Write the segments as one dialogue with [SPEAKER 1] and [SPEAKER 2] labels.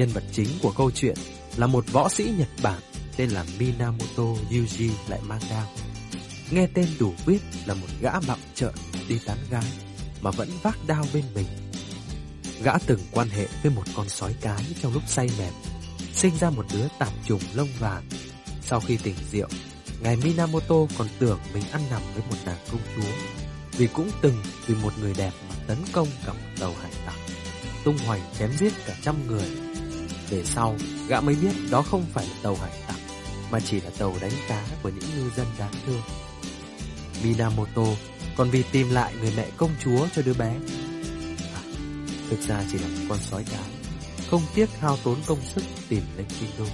[SPEAKER 1] Nhân vật chính của câu chuyện là một võ sĩ Nhật Bản tên là Minamoto Yuji lại mang đao. Nghe tên đủ biết là một gã bặm trợn đi tán gái mà vẫn vác đao bên mình. Gã từng quan hệ với một con sói cái trong lúc say mềm, sinh ra một đứa tạp trùng lông vàng. Sau khi tỉnh rượu, ngài Minamoto còn tưởng mình ăn nằm với một nàng công chúa, vì cũng từng vì một người đẹp mà tấn công cả một tàu hải tặc, tung hoành chém giết cả trăm người. Về sau, gã mới biết đó không phải là tàu hải tặc, mà chỉ là tàu đánh cá của những ngư dân đáng thương. Minamoto còn vì tìm lại người mẹ công chúa cho đứa bé. Thực ra chỉ là một con sói cái, không tiếc hao tốn công sức tìm lên kinh đô.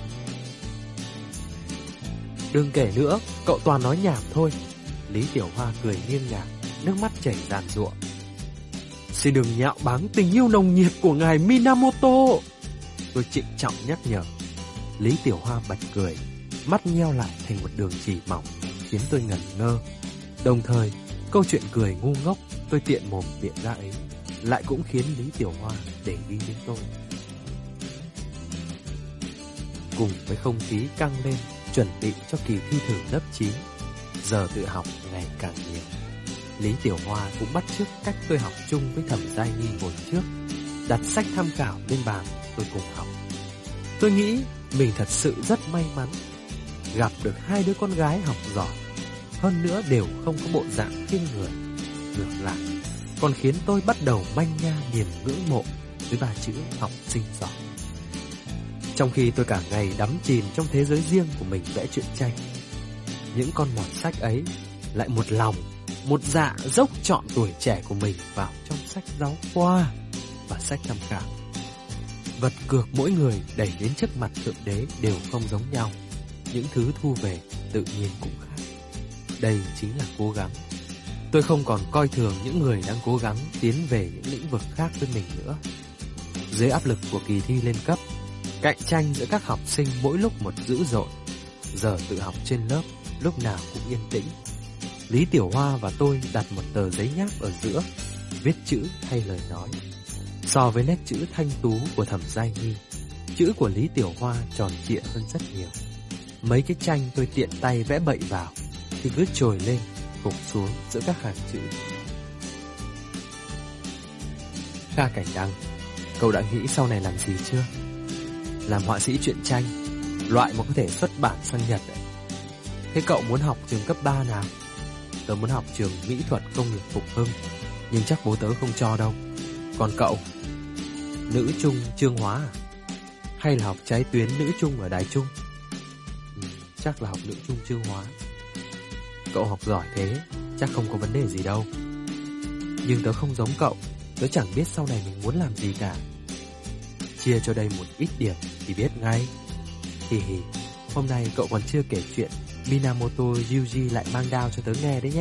[SPEAKER 1] Đừng kể nữa, cậu toàn nói nhảm thôi. Lý Tiểu Hoa cười nghiêng ngả, nước mắt chảy ràn rụa. Xin đừng nhạo báng tình yêu nồng nhiệt của ngài Minamoto, tôi trịnh trọng nhắc nhở. Lý Tiểu Hoa bật cười, mắt nheo lại thành một đường chỉ mỏng, khiến tôi ngẩn ngơ. Đồng thời, câu chuyện cười ngu ngốc tôi tiện mồm biện ra ấy lại cũng khiến Lý Tiểu Hoa để ý đến tôi. Cùng với không khí căng lên, chuẩn bị cho kỳ thi thử lớp 9, giờ tự học ngày càng nhiều. Lý Tiểu Hoa cũng bắt chước cách tôi học chung với Thẩm Giai Nhi ngồi trước, đặt sách tham khảo lên bàn tôi cùng học. Tôi nghĩ mình thật sự rất may mắn gặp được hai đứa con gái học giỏi, hơn nữa đều không có bộ dạng khinh người. Ngược lại, còn khiến tôi bắt đầu manh nha niềm ngưỡng mộ với ba chữ học sinh giỏi. Trong khi tôi cả ngày đắm chìm trong thế giới riêng của mình vẽ truyện tranh, những con mọt sách ấy lại một lòng, một dạ dốc trọn tuổi trẻ của mình vào trong sách giáo khoa và sách tham khảo. Vật cược mỗi người đẩy đến trước mặt Thượng Đế đều không giống nhau, những thứ thu về tự nhiên cũng khác. Đây chính là cố gắng. Tôi không còn coi thường những người đang cố gắng tiến về những lĩnh vực khác với mình nữa. Dưới áp lực của kỳ thi lên cấp, cạnh tranh giữa các học sinh mỗi lúc một dữ dội, giờ tự học trên lớp lúc nào cũng yên tĩnh. Lý Tiểu Hoa và tôi đặt một tờ giấy nháp ở giữa, viết chữ thay lời nói. So với nét chữ thanh tú của Thẩm Giai Nhi, chữ của Lý Tiểu Hoa tròn trịa hơn rất nhiều. Mấy cái tranh tôi tiện tay vẽ bậy vào thì cứ trồi lên, gục xuống giữa các hàng chữ. Kha Cảnh Đăng, cậu đã nghĩ sau này làm gì chưa? Làm họa sĩ truyện tranh, loại mà có thể xuất bản sang Nhật đấy. Thế cậu muốn học trường cấp 3 nào? Tớ muốn học trường mỹ thuật công nghiệp Phục Hưng, nhưng chắc bố tớ không cho đâu. Còn cậu? Nữ trung Chương Hóa à? Hay là học trái tuyến nữ trung ở Đài Trung? Chắc là học nữ trung Chương Hóa. Cậu học giỏi thế, chắc không có vấn đề gì đâu. Nhưng tớ không giống cậu, tớ chẳng biết sau này mình muốn làm gì cả. Chia cho đây một ít điểm thì biết ngay. Hì hì, hôm nay cậu còn chưa kể chuyện Minamoto Yuji lại mang đao cho tớ nghe đấy nhé.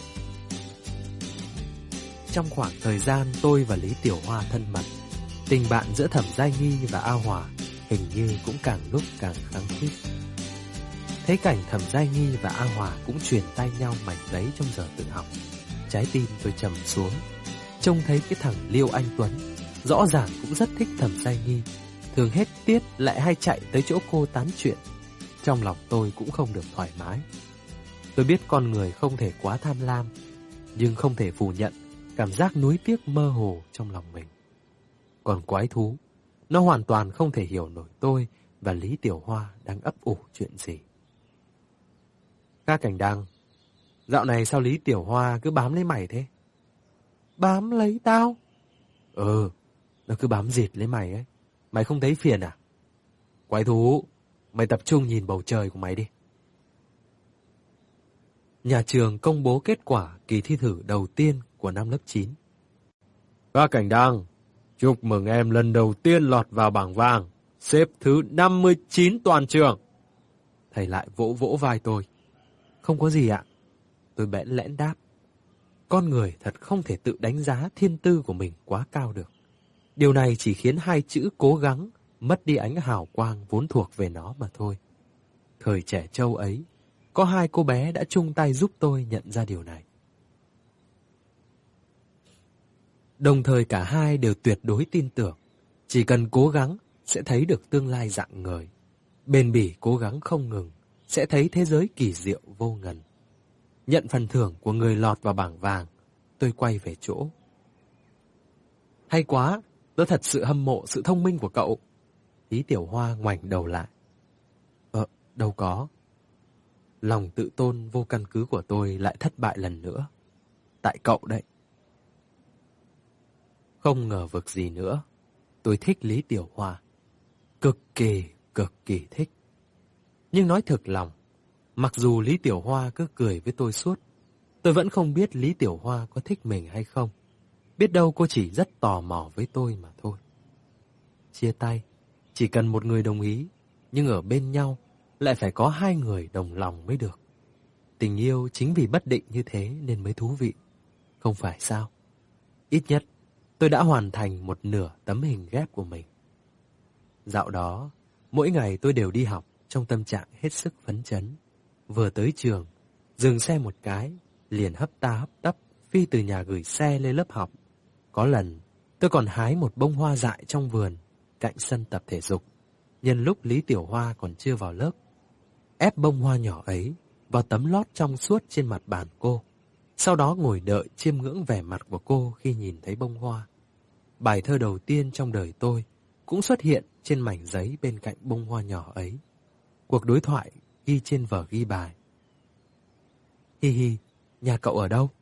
[SPEAKER 1] Trong khoảng thời gian tôi và Lý Tiểu Hoa thân mật, tình bạn giữa Thẩm Giai Nhi và A Hòa hình như cũng càng lúc càng khăng khít. Thấy cảnh Thẩm Giai Nhi và A Hòa cũng truyền tay nhau mảnh giấy trong giờ tự học, trái tim tôi trầm xuống. Trông thấy cái thằng Liêu Anh Tuấn rõ ràng cũng rất thích Thẩm Giai Nhi, thường hết tiết lại hay chạy tới chỗ cô tán chuyện. Trong lòng tôi cũng không được thoải mái. Tôi biết con người không thể quá tham lam, nhưng không thể phủ nhận cảm giác nuối tiếc mơ hồ trong lòng mình. Còn quái thú, nó hoàn toàn không thể hiểu nổi tôi và Lý Tiểu Hoa đang ấp ủ chuyện gì. Kha Cảnh Đăng, dạo này sao Lý Tiểu Hoa cứ bám lấy mày thế? Bám lấy tao? Nó cứ bám dịt lấy mày ấy. Mày không thấy phiền à? Quái thú, mày tập trung nhìn bầu trời của mày đi. Nhà trường công bố kết quả kỳ thi thử đầu tiên của năm lớp 9. Kha Cảnh Đăng, chúc mừng em lần đầu tiên lọt vào bảng vàng, xếp thứ 59 toàn trường. Thầy lại vỗ vỗ vai tôi. Không có gì ạ. Tôi bẽn lẽn đáp. Con người thật không thể tự đánh giá thiên tư của mình quá cao được. Điều này chỉ khiến hai chữ cố gắng mất đi ánh hào quang vốn thuộc về nó mà thôi. Thời trẻ trâu ấy, có hai cô bé đã chung tay giúp tôi nhận ra điều này. Đồng thời cả hai đều tuyệt đối tin tưởng, chỉ cần cố gắng sẽ thấy được tương lai rạng ngời. Bền bỉ cố gắng không ngừng, sẽ thấy thế giới kỳ diệu vô ngần. Nhận phần thưởng của người lọt vào bảng vàng, tôi quay về chỗ. Hay quá, tôi thật sự hâm mộ sự thông minh của cậu. Lý Tiểu Hoa ngoảnh đầu lại. Đâu có. Lòng tự tôn vô căn cứ của tôi lại thất bại lần nữa. Tại cậu đấy. Không ngờ vực gì nữa. Tôi thích Lý Tiểu Hoa. Cực kỳ thích. Nhưng nói thực lòng, mặc dù Lý Tiểu Hoa cứ cười với tôi suốt, tôi vẫn không biết Lý Tiểu Hoa có thích mình hay không. Biết đâu cô chỉ rất tò mò với tôi mà thôi. Chia tay, chỉ cần một người đồng ý, nhưng ở bên nhau lại phải có hai người đồng lòng mới được. Tình yêu chính vì bất định như thế nên mới thú vị, không phải sao? Ít nhất, tôi đã hoàn thành một nửa tấm hình ghép của mình. Dạo đó, mỗi ngày tôi đều đi học trong tâm trạng hết sức phấn chấn. Vừa tới trường, dừng xe một cái, liền hấp tấp phi từ nhà gửi xe lên lớp học. Có lần, tôi còn hái một bông hoa dại trong vườn, cạnh sân tập thể dục, nhân lúc Lý Tiểu Hoa còn chưa vào lớp. Ép bông hoa nhỏ ấy vào tấm lót trong suốt trên mặt bàn cô, sau đó ngồi đợi chiêm ngưỡng vẻ mặt của cô khi nhìn thấy bông hoa. Bài thơ đầu tiên trong đời tôi cũng xuất hiện trên mảnh giấy bên cạnh bông hoa nhỏ ấy. Cuộc đối thoại ghi trên vở ghi bài. Hi hi, nhà cậu ở đâu?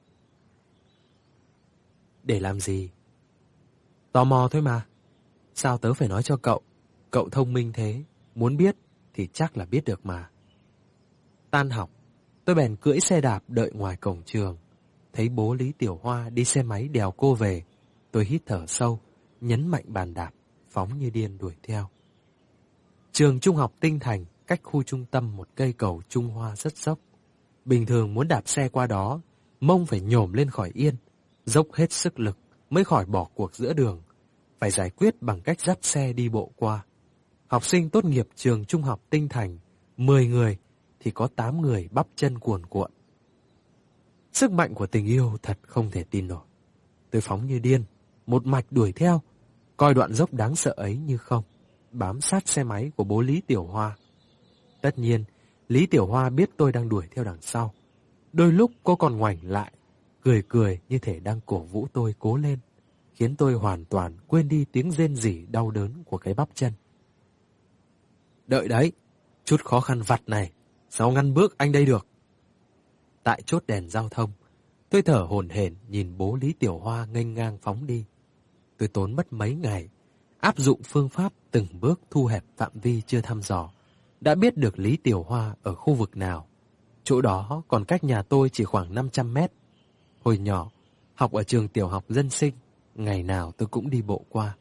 [SPEAKER 1] Để làm gì? Tò mò thôi mà. Sao tớ phải nói cho cậu? Cậu thông minh thế, muốn biết thì chắc là biết được mà. Tan học, tôi bèn cưỡi xe đạp đợi ngoài cổng trường. Thấy bố Lý Tiểu Hoa đi xe máy đèo cô về, tôi hít thở sâu, nhấn mạnh bàn đạp, phóng như điên đuổi theo. Trường trung học Tinh Thành cách khu trung tâm một cây cầu Trung Hoa rất dốc. Bình thường muốn đạp xe qua đó, mông phải nhổm lên khỏi yên, dốc hết sức lực mới khỏi bỏ cuộc giữa đường, phải giải quyết bằng cách dắt xe đi bộ qua. Học sinh tốt nghiệp trường trung học Tinh Thành, 10 người thì có 8 người bắp chân cuồn cuộn. Sức mạnh của tình yêu thật không thể tin nổi. Tôi phóng như điên, một mạch đuổi theo, coi đoạn dốc đáng sợ ấy như không, bám sát xe máy của bố Lý Tiểu Hoa. Tất nhiên, Lý Tiểu Hoa biết tôi đang đuổi theo đằng sau. Đôi lúc cô còn ngoảnh lại, cười như thể đang cổ vũ tôi cố lên, khiến tôi hoàn toàn quên đi tiếng rên rỉ đau đớn của cái bắp chân. Đợi đấy, chút khó khăn vặt này, sao ngăn bước anh đây được? Tại chốt đèn giao thông, tôi thở hổn hển nhìn bố Lý Tiểu Hoa nghênh ngang phóng đi. Tôi tốn mất mấy ngày, áp dụng phương pháp từng bước thu hẹp phạm vi chưa thăm dò, đã biết được Lý Tiểu Hoa ở khu vực nào. Chỗ đó còn cách nhà tôi chỉ khoảng 500 mét. Hồi nhỏ, học ở trường tiểu học dân sinh, ngày nào tôi cũng đi bộ qua.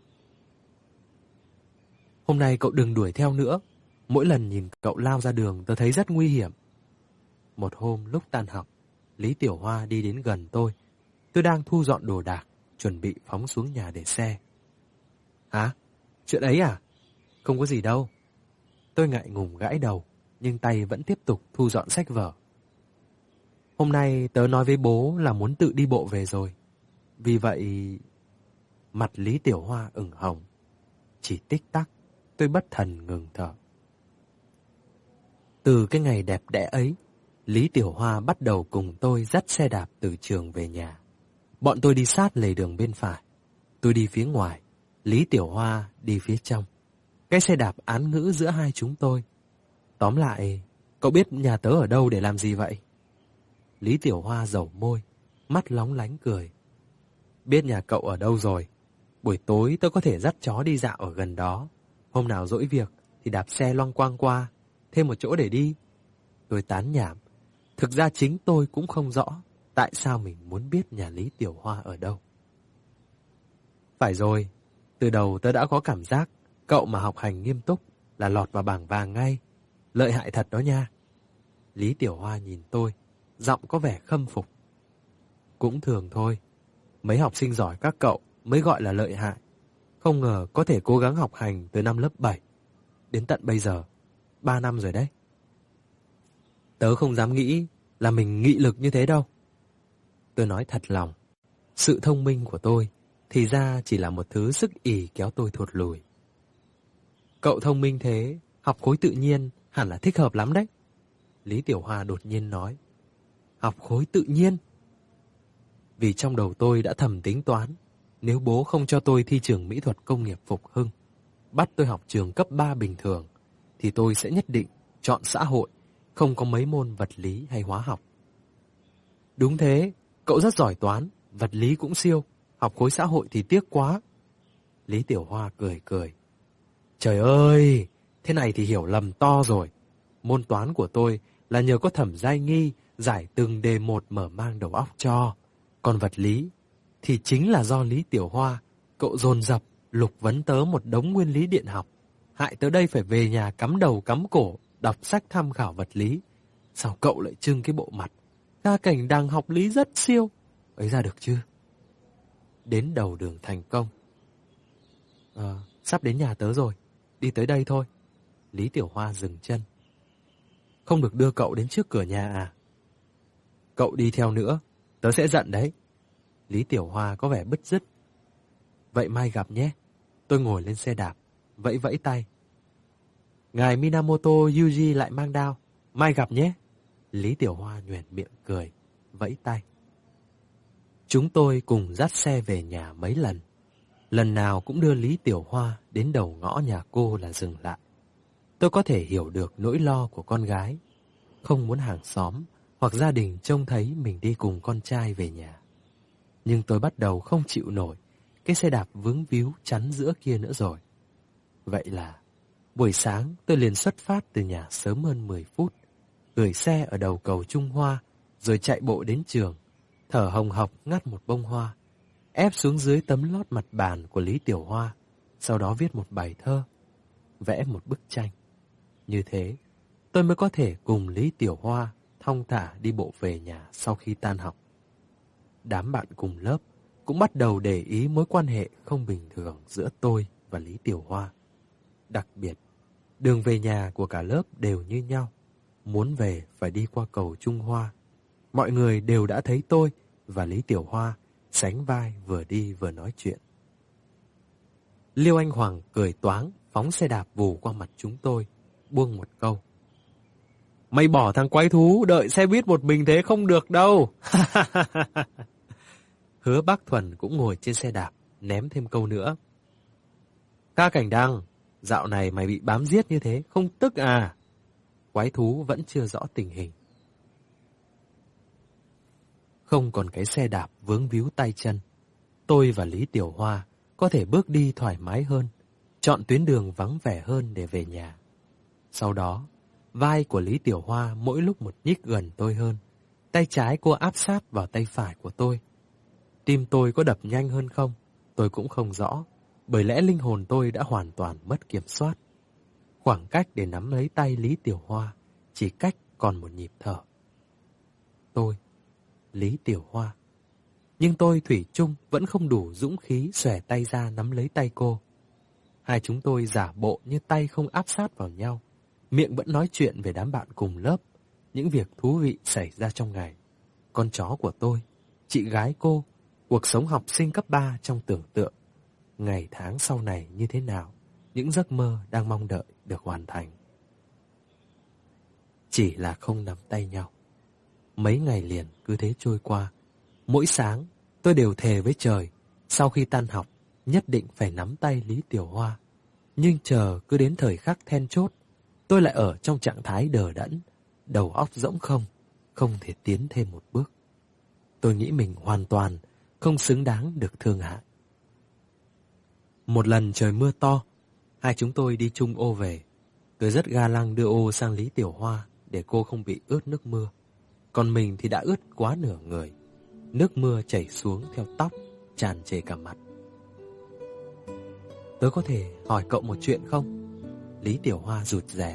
[SPEAKER 1] Hôm nay cậu đừng đuổi theo nữa. Mỗi lần nhìn cậu lao ra đường tôi thấy rất nguy hiểm. Một hôm lúc tan học, Lý Tiểu Hoa đi đến gần tôi. Tôi đang thu dọn đồ đạc, chuẩn bị phóng xuống nhà để xe. Hả? Chuyện ấy à? Không có gì đâu. Tôi ngại ngùng gãi đầu, nhưng tay vẫn tiếp tục thu dọn sách vở. Hôm nay tớ nói với bố là muốn tự đi bộ về rồi. Vì vậy... Mặt Lý Tiểu Hoa ửng hồng. Chỉ tích tắc, tôi bất thần ngừng thở. Từ cái ngày đẹp đẽ ấy, Lý Tiểu Hoa bắt đầu cùng tôi dắt xe đạp từ trường về nhà. Bọn tôi đi sát lề đường bên phải. Tôi đi phía ngoài, Lý Tiểu Hoa đi phía trong. Cái xe đạp án ngữ giữa hai chúng tôi. Tóm lại, cậu biết nhà tớ ở đâu để làm gì vậy? Lý Tiểu Hoa dầu môi, mắt lóng lánh cười. Biết nhà cậu ở đâu rồi. Buổi tối tớ có thể dắt chó đi dạo ở gần đó. Hôm nào rỗi việc thì đạp xe loanh quang qua, thêm một chỗ để đi. Tôi tán nhảm. Thực ra chính tôi cũng không rõ tại sao mình muốn biết nhà Lý Tiểu Hoa ở đâu. Phải rồi, từ đầu tớ đã có cảm giác cậu mà học hành nghiêm túc là lọt vào bảng vàng ngay. Lợi hại thật đó nha. Lý Tiểu Hoa nhìn tôi, giọng có vẻ khâm phục. Cũng thường thôi. Mấy học sinh giỏi các cậu mới gọi là lợi hại. Không ngờ có thể cố gắng học hành từ năm lớp 7. Đến tận bây giờ, 3 năm rồi đấy. Tớ không dám nghĩ là mình nghị lực như thế đâu. Tôi nói thật lòng, sự thông minh của tôi thì ra chỉ là một thứ sức ì kéo tôi thụt lùi. Cậu thông minh thế, học khối tự nhiên hẳn là thích hợp lắm đấy. Lý Tiểu Hoa đột nhiên nói. Học khối tự nhiên? Vì trong đầu tôi đã thầm tính toán, nếu bố không cho tôi thi trường mỹ thuật công nghiệp Phục Hưng, bắt tôi học trường cấp 3 bình thường, thì tôi sẽ nhất định chọn xã hội, không có mấy môn vật lý hay hóa học. Đúng thế, cậu rất giỏi toán, vật lý cũng siêu, học khối xã hội thì tiếc quá. Lý Tiểu Hoa cười cười. Trời ơi, thế này thì hiểu lầm to rồi. Môn toán của tôi là nhờ có Thẩm Giai Nghi giải từng đề một mở mang đầu óc cho. Còn vật lý thì chính là do Lý Tiểu Hoa, cậu dồn dập lục vấn tớ một đống nguyên lý điện học. Hại tớ đây phải về nhà cắm đầu cắm cổ, đọc sách tham khảo vật lý. Sao cậu lại trưng cái bộ mặt Ca Cảnh Đằng học lý rất siêu ấy ra được chưa? Đến đầu đường thành công. Sắp đến nhà tớ rồi, đi tới đây thôi. Lý Tiểu Hoa dừng chân. Không được đưa cậu đến trước cửa nhà à? Cậu đi theo nữa, tớ sẽ giận đấy. Lý Tiểu Hoa có vẻ bứt rứt. Vậy mai gặp nhé. Tôi ngồi lên xe đạp, vẫy vẫy tay. Ngài Minamoto Yuji lại mang đao, mai gặp nhé. Lý Tiểu Hoa nhoẻn miệng cười, vẫy tay. Chúng tôi cùng dắt xe về nhà mấy lần. Lần nào cũng đưa Lý Tiểu Hoa đến đầu ngõ nhà cô là dừng lại. Tôi có thể hiểu được nỗi lo của con gái, không muốn hàng xóm hoặc gia đình trông thấy mình đi cùng con trai về nhà. Nhưng tôi bắt đầu không chịu nổi cái xe đạp vướng víu chắn giữa kia nữa rồi. Vậy là buổi sáng tôi liền xuất phát từ nhà sớm hơn 10 phút, gửi xe ở đầu cầu Trung Hoa, rồi chạy bộ đến trường, thở hồng hộc ngắt một bông hoa, ép xuống dưới tấm lót mặt bàn của Lý Tiểu Hoa, sau đó viết một bài thơ, vẽ một bức tranh. Như thế, tôi mới có thể cùng Lý Tiểu Hoa thong thả đi bộ về nhà sau khi tan học. Đám bạn cùng lớp cũng bắt đầu để ý mối quan hệ không bình thường giữa tôi và Lý Tiểu Hoa. Đặc biệt, đường về nhà của cả lớp đều như nhau. Muốn về phải đi qua cầu Trung Hoa. Mọi người đều đã thấy tôi và Lý Tiểu Hoa sánh vai vừa đi vừa nói chuyện. Liêu Anh Hoàng cười toáng, phóng xe đạp vù qua mặt chúng tôi, buông một câu. Mày bỏ thằng quái thú, đợi xe buýt một mình thế không được đâu. Hứa Bác Thuần cũng ngồi trên xe đạp, ném thêm câu nữa. Ca Cảnh Đăng, dạo này mày bị bám giết như thế, không tức à? Quái thú vẫn chưa rõ tình hình. Không còn cái xe đạp vướng víu tay chân, tôi và Lý Tiểu Hoa có thể bước đi thoải mái hơn, chọn tuyến đường vắng vẻ hơn để về nhà. Sau đó, vai của Lý Tiểu Hoa mỗi lúc một nhích gần tôi hơn. Tay trái cô áp sát vào tay phải của tôi. Tim tôi có đập nhanh hơn không? Tôi cũng không rõ, bởi lẽ linh hồn tôi đã hoàn toàn mất kiểm soát. Khoảng cách để nắm lấy tay Lý Tiểu Hoa chỉ cách còn một nhịp thở. Tôi, Lý Tiểu Hoa. Nhưng tôi thủy chung vẫn không đủ dũng khí xòe tay ra nắm lấy tay cô. Hai chúng tôi giả bộ như tay không áp sát vào nhau, miệng vẫn nói chuyện về đám bạn cùng lớp, những việc thú vị xảy ra trong ngày. Con chó của tôi, chị gái cô, cuộc sống học sinh cấp 3 trong tưởng tượng. Ngày tháng sau này như thế nào, những giấc mơ đang mong đợi được hoàn thành. Chỉ là không nắm tay nhau. Mấy ngày liền cứ thế trôi qua. Mỗi sáng tôi đều thề với trời, sau khi tan học nhất định phải nắm tay Lý Tiểu Hoa. Nhưng chờ cứ đến thời khắc then chốt, tôi lại ở trong trạng thái đờ đẫn, đầu óc rỗng không thể tiến thêm một bước. Tôi nghĩ mình hoàn toàn không xứng đáng được thương hại. Một lần trời mưa to, hai chúng tôi đi chung ô về. Tôi rất ga lăng đưa ô sang Lý Tiểu Hoa để cô không bị ướt nước mưa. Còn mình thì đã ướt quá nửa người. Nước mưa chảy xuống theo tóc, tràn trề cả mặt. Tớ có thể hỏi cậu một chuyện không? Lý Tiểu Hoa rụt rè.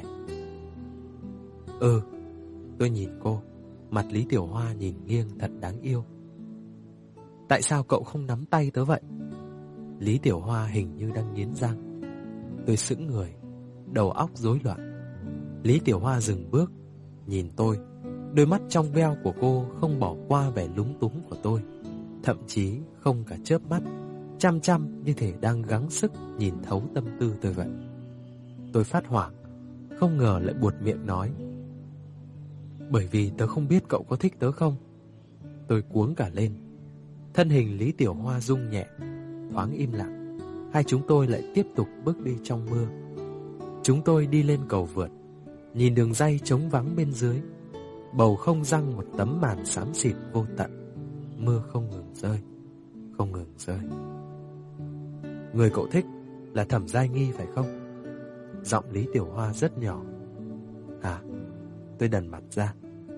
[SPEAKER 1] Tôi nhìn cô. Mặt Lý Tiểu Hoa nhìn nghiêng thật đáng yêu. Tại sao cậu không nắm tay tớ vậy? Lý Tiểu Hoa hình như đang nghiến răng. Tôi sững người, đầu óc rối loạn. Lý Tiểu Hoa dừng bước, nhìn tôi. Đôi mắt trong veo của cô không bỏ qua vẻ lúng túng của tôi, thậm chí không cả chớp mắt, chăm chăm như thể đang gắng sức nhìn thấu tâm tư tôi vậy. Tôi phát hoảng, không ngờ lại buột miệng nói: "Bởi vì tớ không biết cậu có thích tớ không." Tôi cuống cả lên. Thân hình Lý Tiểu Hoa rung nhẹ, thoáng im lặng. Hai chúng tôi lại tiếp tục bước đi trong mưa. Chúng tôi đi lên cầu vượt, nhìn đường ray trống vắng bên dưới. Bầu không giăng một tấm màn xám xịt vô tận. Mưa không ngừng rơi, không ngừng rơi. "Người cậu thích là Thẩm Giai Nghi phải không?" Giọng Lý Tiểu Hoa rất nhỏ. "À?" Tôi đần mặt ra.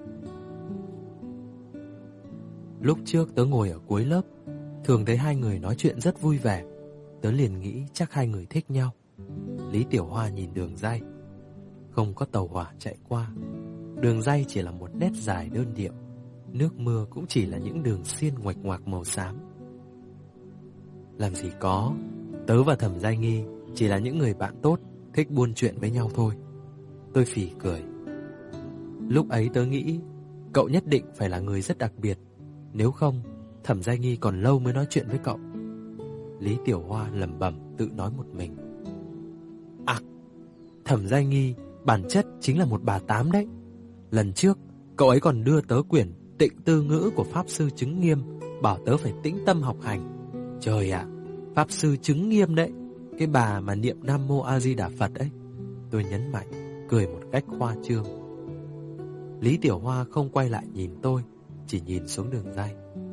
[SPEAKER 1] Lúc trước tớ ngồi ở cuối lớp, thường thấy hai người nói chuyện rất vui vẻ. Tớ liền nghĩ chắc hai người thích nhau. Lý Tiểu Hoa nhìn đường ray. Không có tàu hỏa chạy qua. Đường ray chỉ là một nét dài đơn điệu. Nước mưa cũng chỉ là những đường xiên ngoạch ngoạc màu xám. "Làm gì có, tớ và Thẩm Giai Nghi chỉ là những người bạn tốt, thích buôn chuyện với nhau thôi." Tôi phì cười. "Lúc ấy tớ nghĩ cậu nhất định phải là người rất đặc biệt, nếu không Thẩm Giai Nghi còn lâu mới nói chuyện với cậu." Lý Tiểu Hoa lẩm bẩm tự nói một mình. "À, Thẩm Giai Nghi bản chất chính là một bà tám đấy. Lần trước cậu ấy còn đưa tớ quyển Tịnh Tư Ngữ của Pháp Sư Chứng Nghiêm, bảo tớ phải tĩnh tâm học hành. Trời ạ, Pháp Sư Chứng Nghiêm đấy, cái bà mà niệm Nam Mô A Di Đà Phật ấy." Tôi nhấn mạnh, cười một cách khoa trương. Lý Tiểu Hoa không quay lại nhìn tôi, chỉ nhìn xuống đường ray.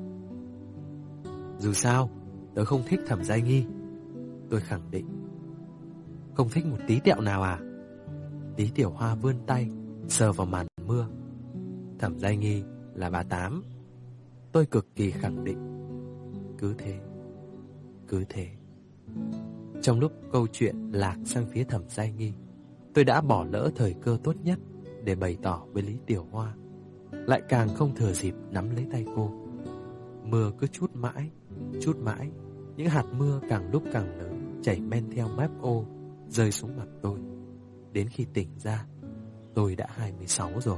[SPEAKER 1] "Dù sao, tớ không thích Thẩm Giai Nghi." Tôi khẳng định. "Không thích một tí tẹo nào à?" Lý Tiểu Hoa vươn tay, sờ vào màn mưa. "Thẩm Giai Nghi là bà tám." Tôi cực kỳ khẳng định. Cứ thế, cứ thế. Trong lúc câu chuyện lạc sang phía Thẩm Giai Nghi, tôi đã bỏ lỡ thời cơ tốt nhất để bày tỏ với Lý Tiểu Hoa. Lại càng không thừa dịp nắm lấy tay cô. Mưa cứ chút mãi. Những hạt mưa càng lúc càng lớn, chảy men theo mép ô, rơi xuống mặt tôi. Đến khi tỉnh ra, tôi đã 26 rồi.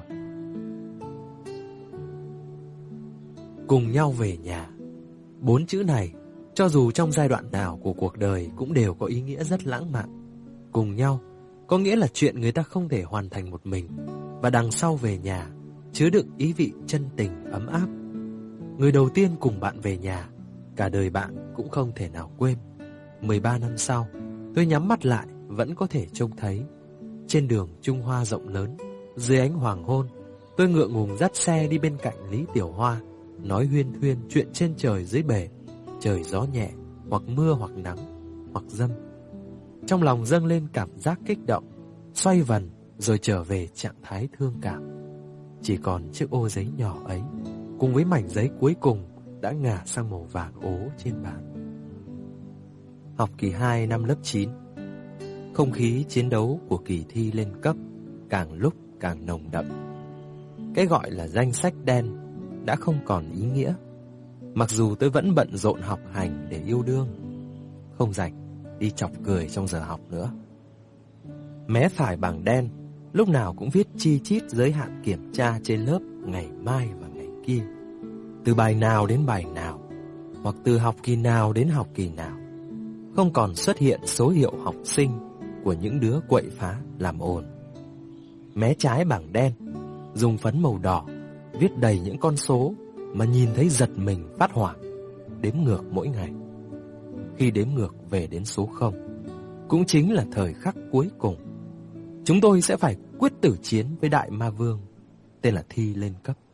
[SPEAKER 1] Cùng nhau về nhà. 4 chữ này, cho dù trong giai đoạn nào của cuộc đời cũng đều có ý nghĩa rất lãng mạn. Cùng nhau có nghĩa là chuyện người ta không thể hoàn thành một mình, và đằng sau về nhà chứa đựng ý vị chân tình ấm áp. Người đầu tiên cùng bạn về nhà, cả đời bạn cũng không thể nào quên. 13 năm sau, tôi nhắm mắt lại vẫn có thể trông thấy. Trên đường Trung Hoa rộng lớn, dưới ánh hoàng hôn, tôi ngượng ngùng dắt xe đi bên cạnh Lý Tiểu Hoa, nói huyên thuyên chuyện trên trời dưới bể, trời gió nhẹ, hoặc mưa hoặc nắng, hoặc dâm. Trong lòng dâng lên cảm giác kích động, xoay vần rồi trở về trạng thái thương cảm. Chỉ còn chiếc ô giấy nhỏ ấy, cùng với mảnh giấy cuối cùng đã ngả sang màu vàng ố trên bàn. Học kỳ 2 năm lớp 9. Không khí chiến đấu của kỳ thi lên cấp càng lúc càng nồng đậm. Cái gọi là danh sách đen đã không còn ý nghĩa. Mặc dù tôi vẫn bận rộn học hành để yêu đương, không rảnh đi chọc cười trong giờ học nữa. Mé phải bảng đen lúc nào cũng viết chi chít giới hạn kiểm tra trên lớp ngày mai và ngày kia, từ bài nào đến bài nào, hoặc từ học kỳ nào đến học kỳ nào. Không còn xuất hiện số hiệu học sinh của những đứa quậy phá làm ồn. Mé trái bảng đen dùng phấn màu đỏ viết đầy những con số mà nhìn thấy giật mình phát hoảng, đếm ngược mỗi ngày. Khi đếm ngược về đến số 0, cũng chính là thời khắc cuối cùng, chúng tôi sẽ phải quyết tử chiến với đại ma vương tên là thi lên cấp.